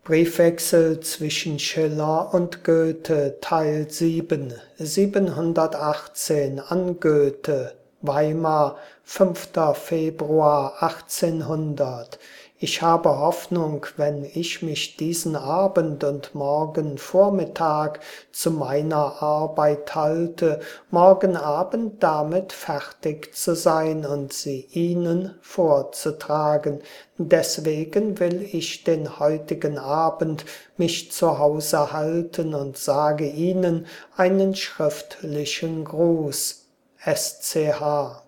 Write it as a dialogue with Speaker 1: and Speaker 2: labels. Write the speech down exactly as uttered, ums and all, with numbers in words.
Speaker 1: Briefwechsel zwischen Schiller und Goethe, Teil sieben, siebenhundertachtzehn an Goethe, Weimar, fünfter Februar achtzehnhundert. Ich habe Hoffnung, wenn ich mich diesen Abend und morgen Vormittag zu meiner Arbeit halte, morgen Abend damit fertig zu sein und sie Ihnen vorzutragen. Deswegen will ich den heutigen Abend mich zu Hause halten und sage Ihnen einen schriftlichen Gruß. S C H